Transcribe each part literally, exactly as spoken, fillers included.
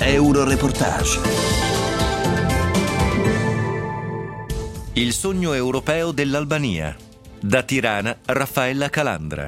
Euroreportage. Il sogno europeo dell'Albania. Da Tirana, Raffaella Calandra.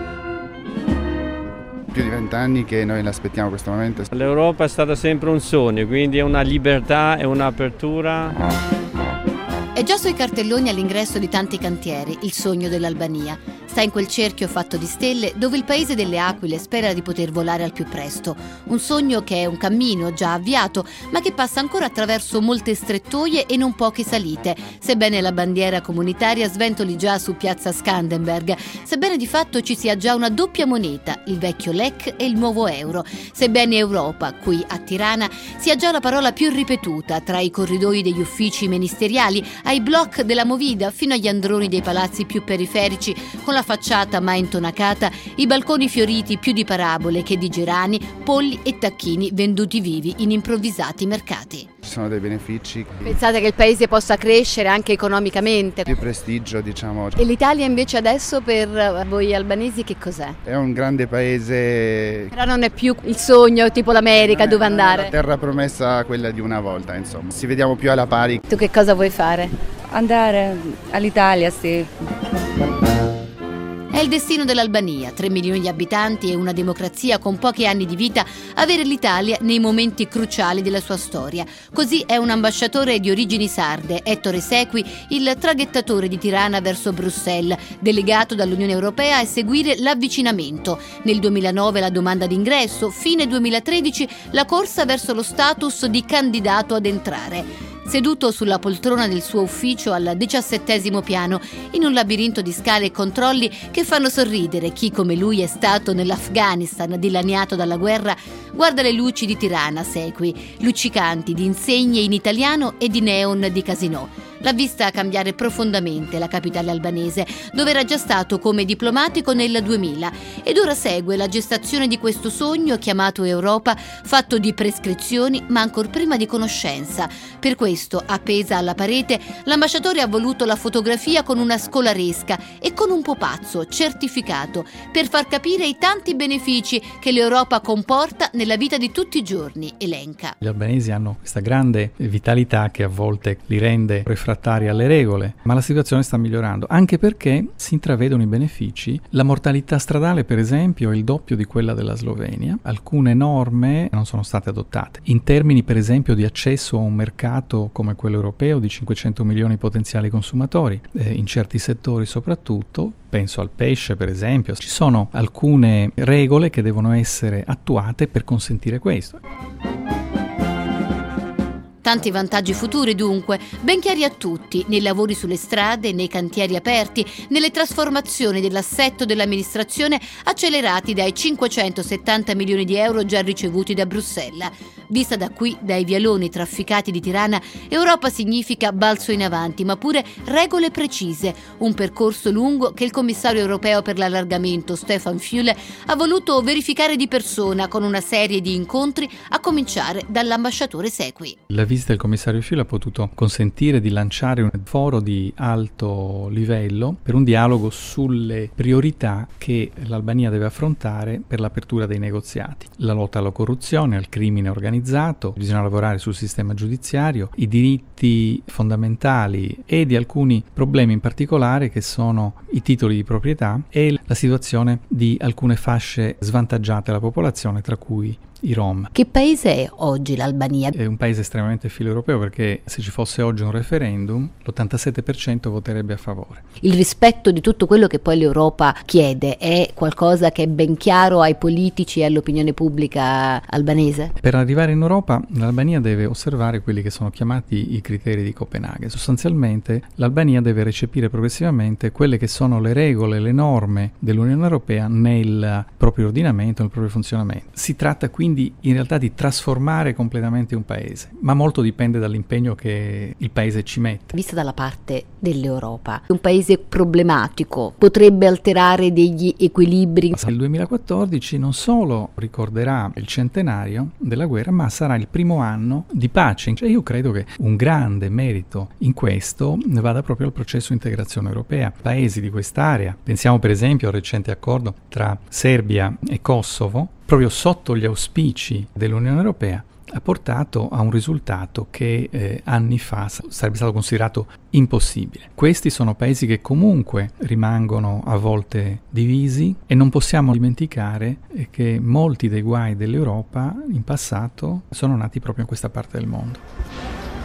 Più di vent'anni che noi l'aspettiamo questo momento. L'Europa è stata sempre un sogno, quindi è una libertà, è un'apertura. È già sui cartelloni all'ingresso di tanti cantieri, il sogno dell'Albania. Sta in quel cerchio fatto di stelle dove il paese delle aquile spera di poter volare al più presto. Un sogno che è un cammino già avviato, ma che passa ancora attraverso molte strettoie e non poche salite, sebbene la bandiera comunitaria sventoli già su piazza Skanderberg, sebbene di fatto ci sia già una doppia moneta, il vecchio lek e il nuovo euro, sebbene Europa, qui a Tirana, sia già la parola più ripetuta tra i corridoi degli uffici ministeriali, ai block della Movida fino agli androni dei palazzi più periferici, con la facciata mai intonacata, i balconi fioriti più di parabole che di gerani, polli e tacchini venduti vivi in improvvisati mercati. Ci sono dei benefici. Pensate che il paese possa crescere anche economicamente? Più prestigio, diciamo. E l'Italia invece adesso per voi albanesi che cos'è? È un grande paese. Però non è più il sogno tipo l'America dove andare. La terra promessa, quella di una volta, insomma. Ci vediamo più alla pari. Tu che cosa vuoi fare? Andare all'Italia, sì. È il destino dell'Albania, tre milioni di abitanti e una democrazia con pochi anni di vita, avere l'Italia nei momenti cruciali della sua storia. Così è un ambasciatore di origini sarde, Ettore Sequi, il traghettatore di Tirana verso Bruxelles, delegato dall'Unione Europea a seguire l'avvicinamento. Nel duemilanove la domanda d'ingresso, fine duemilatredici la corsa verso lo status di candidato ad entrare. Seduto sulla poltrona del suo ufficio al diciassettesimo piano, in un labirinto di scale e controlli che fanno sorridere chi come lui è stato nell'Afghanistan dilaniato dalla guerra, guarda le luci di Tirana Sequi, luccicanti di insegne in italiano e di neon di casinò. L'ha vista cambiare profondamente la capitale albanese, dove era già stato come diplomatico nel duemila, ed ora segue la gestazione di questo sogno chiamato Europa, fatto di prescrizioni ma ancor prima di conoscenza. Per questo, appesa alla parete, l'ambasciatore ha voluto la fotografia con una scolaresca e con un pupazzo certificato per far capire i tanti benefici che l'Europa comporta nella vita di tutti i giorni, elenca. Gli albanesi hanno questa grande vitalità che a volte li rende refrattari alle regole, ma la situazione sta migliorando, anche perché si intravedono i benefici. La mortalità stradale, per esempio, è il doppio di quella della Slovenia. Alcune norme non sono state adottate. In termini, per esempio, di accesso a un mercato come quello europeo di cinquecento milioni potenziali consumatori, eh, in certi settori soprattutto, penso al pesce per esempio, ci sono alcune regole che devono essere attuate per consentire questo. Tanti vantaggi futuri dunque, ben chiari a tutti, nei lavori sulle strade, nei cantieri aperti, nelle trasformazioni dell'assetto dell'amministrazione accelerati dai cinquecentosettanta milioni di euro già ricevuti da Bruxelles. Vista da qui, dai vialoni trafficati di Tirana, Europa significa balzo in avanti, ma pure regole precise, un percorso lungo che il commissario europeo per l'allargamento Stefan Füle ha voluto verificare di persona con una serie di incontri, a cominciare dall'ambasciatore Sequi. La visita del commissario Füle ha potuto consentire di lanciare un foro di alto livello per un dialogo sulle priorità che l'Albania deve affrontare per l'apertura dei negoziati. La lotta alla corruzione, al crimine organizzato, bisogna lavorare sul sistema giudiziario, i diritti fondamentali e di alcuni problemi in particolare che sono i titoli di proprietà e la situazione di alcune fasce svantaggiate della popolazione, tra cui i Rom. Che paese è oggi l'Albania? È un paese estremamente filo-europeo perché se ci fosse oggi un referendum l'ottantasette per cento voterebbe a favore. Il rispetto di tutto quello che poi l'Europa chiede è qualcosa che è ben chiaro ai politici e all'opinione pubblica albanese? Per arrivare in Europa l'Albania deve osservare quelli che sono chiamati i criteri di Copenaghen. Sostanzialmente l'Albania deve recepire progressivamente quelle che sono le regole, le norme dell'Unione Europea nel proprio ordinamento, nel proprio funzionamento. Si tratta quindi Quindi in realtà di trasformare completamente un paese, ma molto dipende dall'impegno che il paese ci mette. Vista dalla parte dell'Europa, un paese problematico potrebbe alterare degli equilibri. Il duemilaquattordici non solo ricorderà il centenario della guerra, ma sarà il primo anno di pace. Cioè io credo che un grande merito in questo vada proprio al processo di integrazione europea. Paesi di quest'area, pensiamo per esempio al recente accordo tra Serbia e Kosovo, proprio sotto gli auspici dell'Unione Europea, ha portato a un risultato che eh, anni fa sarebbe stato considerato impossibile. Questi sono paesi che comunque rimangono a volte divisi e non possiamo dimenticare che molti dei guai dell'Europa in passato sono nati proprio in questa parte del mondo.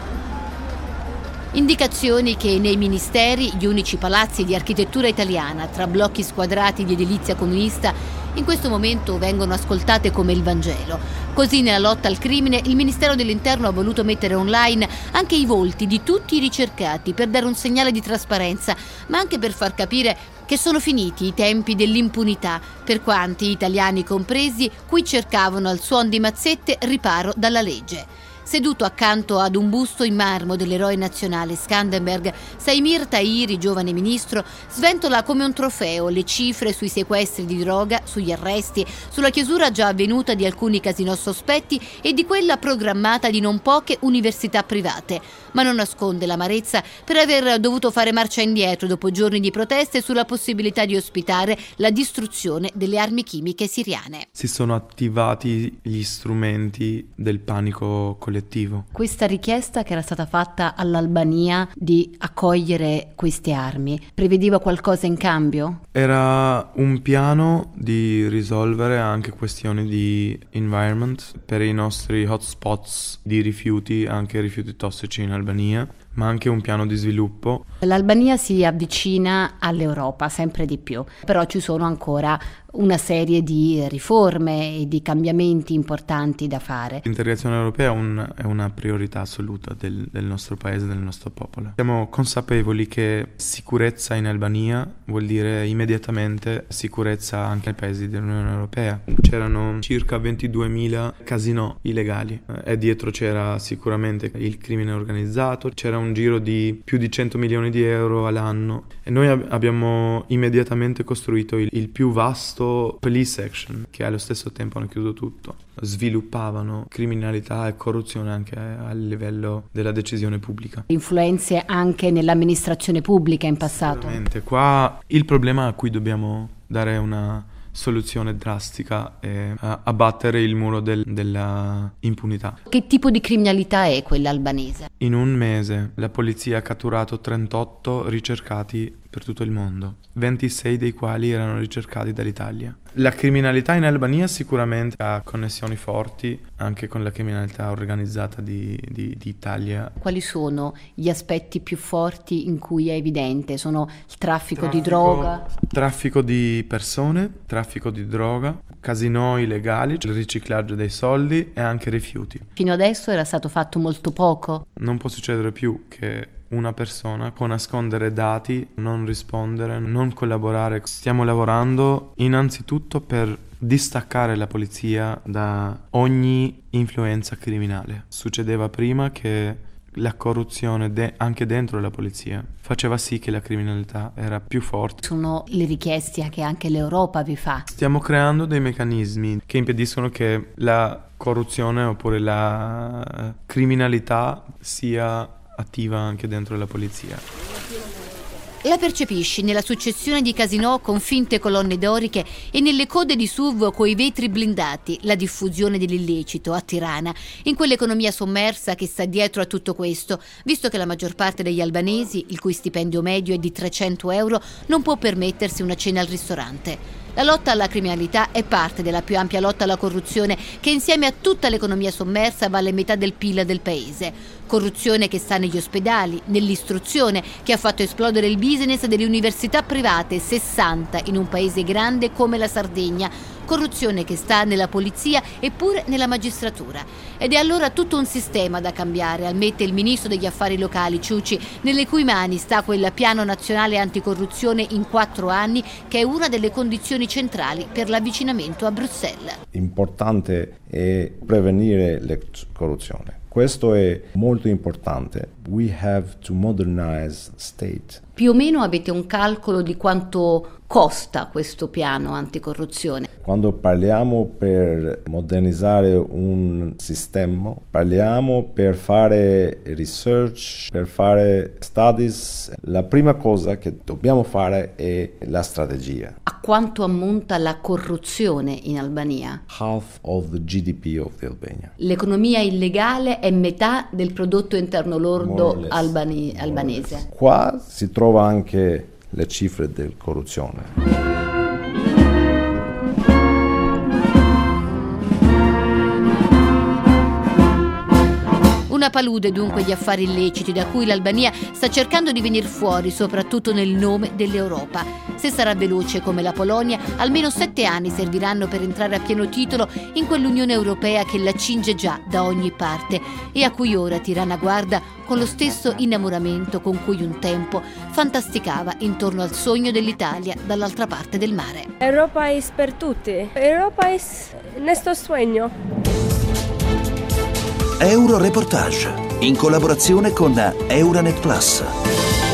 Indicazioni che nei ministeri, gli unici palazzi di architettura italiana tra blocchi squadrati di edilizia comunista, in questo momento vengono ascoltate come il Vangelo. Così nella lotta al crimine il Ministero dell'Interno ha voluto mettere online anche i volti di tutti i ricercati per dare un segnale di trasparenza, ma anche per far capire che sono finiti i tempi dell'impunità per quanti, italiani compresi, qui cercavano al suon di mazzette riparo dalla legge. Seduto accanto ad un busto in marmo dell'eroe nazionale Skanderbeg, Saimir Tahiri, giovane ministro, sventola come un trofeo le cifre sui sequestri di droga, sugli arresti, sulla chiusura già avvenuta di alcuni casinò sospetti e di quella programmata di non poche università private, ma non nasconde l'amarezza per aver dovuto fare marcia indietro dopo giorni di proteste sulla possibilità di ospitare la distruzione delle armi chimiche siriane. Si sono attivati gli strumenti del panico collettivo. Questa richiesta che era stata fatta all'Albania di accogliere queste armi prevedeva qualcosa in cambio? Era un piano di risolvere anche questioni di environment per i nostri hotspots di rifiuti, anche rifiuti tossici in Albania, ma anche un piano di sviluppo. L'Albania si avvicina all'Europa sempre di più, però ci sono ancora una serie di riforme e di cambiamenti importanti da fare. L'integrazione europea è, un, è una priorità assoluta del, del nostro paese, del nostro popolo. Siamo consapevoli che sicurezza in Albania vuol dire immediatamente sicurezza anche ai paesi dell'Unione Europea. C'erano circa ventiduemila casinò illegali e dietro c'era sicuramente il crimine organizzato, c'era un giro di più di cento milioni di euro all'anno e noi ab- abbiamo immediatamente costruito il, il più vasto police action, che allo stesso tempo hanno chiuso tutto. Sviluppavano criminalità e corruzione anche a livello della decisione pubblica. Influenze anche nell'amministrazione pubblica in passato. Sicuramente. Qua il problema a cui dobbiamo dare una soluzione drastica è abbattere il muro del, della impunità. Che tipo di criminalità è quella albanese? In un mese la polizia ha catturato trentotto ricercati per tutto il mondo, ventisei dei quali erano ricercati dall'Italia. La criminalità in Albania sicuramente ha connessioni forti anche con la criminalità organizzata di, di, di Italia. Quali sono gli aspetti più forti in cui è evidente? Sono il traffico, traffico di droga? Traffico di persone, traffico di droga, casinò illegali, il riciclaggio dei soldi e anche rifiuti. Fino adesso era stato fatto molto poco. Non può succedere più che una persona può nascondere dati, non rispondere, non collaborare. Stiamo lavorando innanzitutto per distaccare la polizia da ogni influenza criminale. Succedeva prima che la corruzione de- anche dentro la polizia faceva sì che la criminalità era più forte. Sono le richieste che anche l'Europa vi fa. Stiamo creando dei meccanismi che impediscono che la corruzione oppure la criminalità sia attiva anche dentro la polizia. La percepisci nella successione di casinò con finte colonne doriche e nelle code di S U V coi vetri blindati, la diffusione dell'illecito a Tirana, in quell'economia sommersa che sta dietro a tutto questo, visto che la maggior parte degli albanesi, il cui stipendio medio è di trecento euro, non può permettersi una cena al ristorante. La lotta alla criminalità è parte della più ampia lotta alla corruzione che insieme a tutta l'economia sommersa vale metà del P I L del paese. Corruzione che sta negli ospedali, nell'istruzione, che ha fatto esplodere il business delle università private, sessanta in un paese grande come la Sardegna. Corruzione che sta nella polizia e pure nella magistratura. Ed è allora tutto un sistema da cambiare, ammette il ministro degli affari locali Ciuci, nelle cui mani sta quel piano nazionale anticorruzione in quattro anni che è una delle condizioni centrali per l'avvicinamento a Bruxelles. Importante è prevenire la corruzione. Questo è molto importante. We have to modernize state Più o meno avete un calcolo di quanto costa questo piano anticorruzione? Quando parliamo per modernizzare un sistema, parliamo per fare research, per fare studies. La prima cosa che dobbiamo fare è la strategia. A quanto ammonta la corruzione in Albania? Half of the G D P of the Albania. L'economia illegale è metà del prodotto interno lordo albani- albanese. Qua si trova anche le cifre della corruzione. Una palude dunque di affari illeciti da cui l'Albania sta cercando di venir fuori, soprattutto nel nome dell'Europa. Se sarà veloce come la Polonia, almeno sette anni serviranno per entrare a pieno titolo in quell'Unione Europea che la cinge già da ogni parte e a cui ora Tirana guarda con lo stesso innamoramento con cui un tempo fantasticava intorno al sogno dell'Italia dall'altra parte del mare. Europa è per tutti. Europa è il nostro sogno. Euroreportage in collaborazione con Euranet Plus.